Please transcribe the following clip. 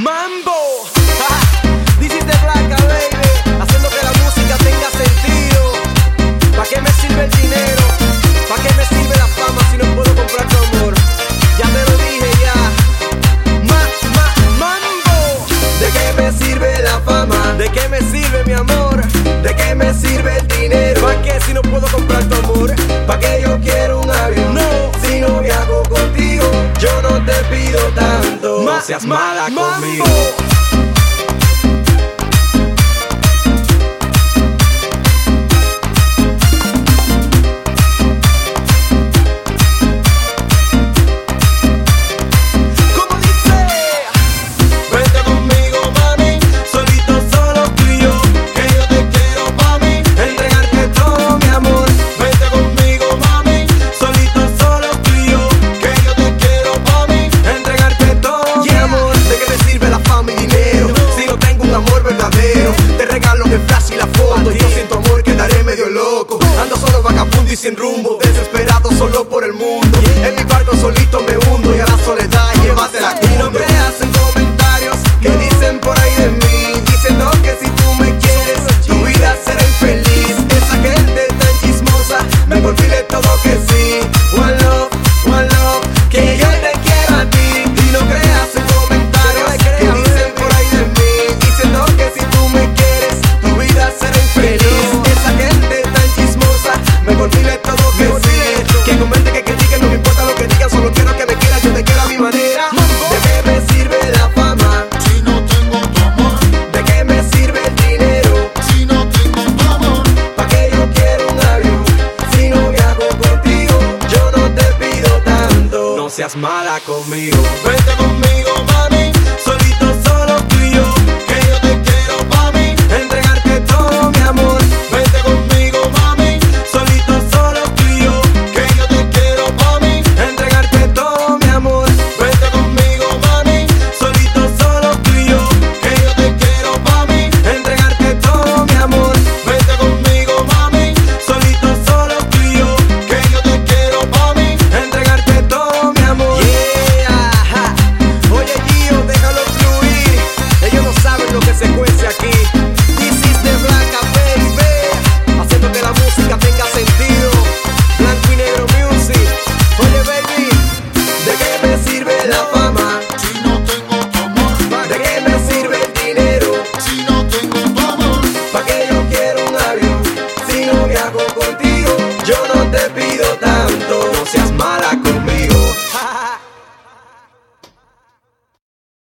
Mambo. This is the Blanca, baby. Haciendo que la música tenga sentido. ¿Pa' qué me sirve el dinero? ¿Pa' qué me sirve la fama si no puedo comprar tu amor? Ya te lo dije ya. Mambo. ¿De qué me sirve la fama? ¿De qué me sirve mi amor? ¿De qué me sirve el dinero? ¿Pa' qué si no puedo comprar tu amor? ¿Pa' qué yo quiero un avión? No. Si no viajo contigo, yo no te pido tanto. No seas mala conmigo. Te regalo el flash y la foto. Yo siento amor, quedaré medio loco. Ando solo vagabundo y sin rumbo, desesperado solo por el mundo. En mi barco solito me hundo y a la soledad llévatela. Y no creas en comentarios que dicen por ahí de mí, diciendo que si tú me quieres, tu vida será infeliz. Esa gente tan chismosa, mejor dile todo que sí. One love, que yo te quiero a ti. Y no creas en comentarios que dicen por ahí de mí, diciendo que si tú me quieres, tu vida será infeliz. Esa gente tan chismosa, mejor dile todo que sí. Que comente, que critiquen, no me importa lo que digan, solo quiero que me quieras, yo te quiero a mi manera. ¿De qué me sirve la fama si no tengo tu amor? ¿De qué me sirve el dinero Si no tengo tu amor, ¿pa' qué yo quiero un avión? Si no viajo contigo, yo no te pido tanto. No seas mala conmigo. vete conmigo, mami, solito, solo tú y yo, que yo te quiero pa' mí. Entregarte todo mi amor. Vete conmigo, mami, solito, solo tú y yo, que yo te quiero pa' mí. Entregarte todo mi amor. Vete conmigo, mami, solito, solo tú y yo, que yo te quiero pa' mí. Entregarte todo mi amor. Vete conmigo, mami, solito, solo tú y yo, que yo te quiero pa' mí. Entregarte todo mi amor. Yeah. Oye Gio, déjalo fluir. Ellos no saben lo que se cuece aquí. This is the Blanca, baby. Haciendo que la música tenga sentido. Blanco y negro music. Oye baby, ¿de qué me sirve la fama?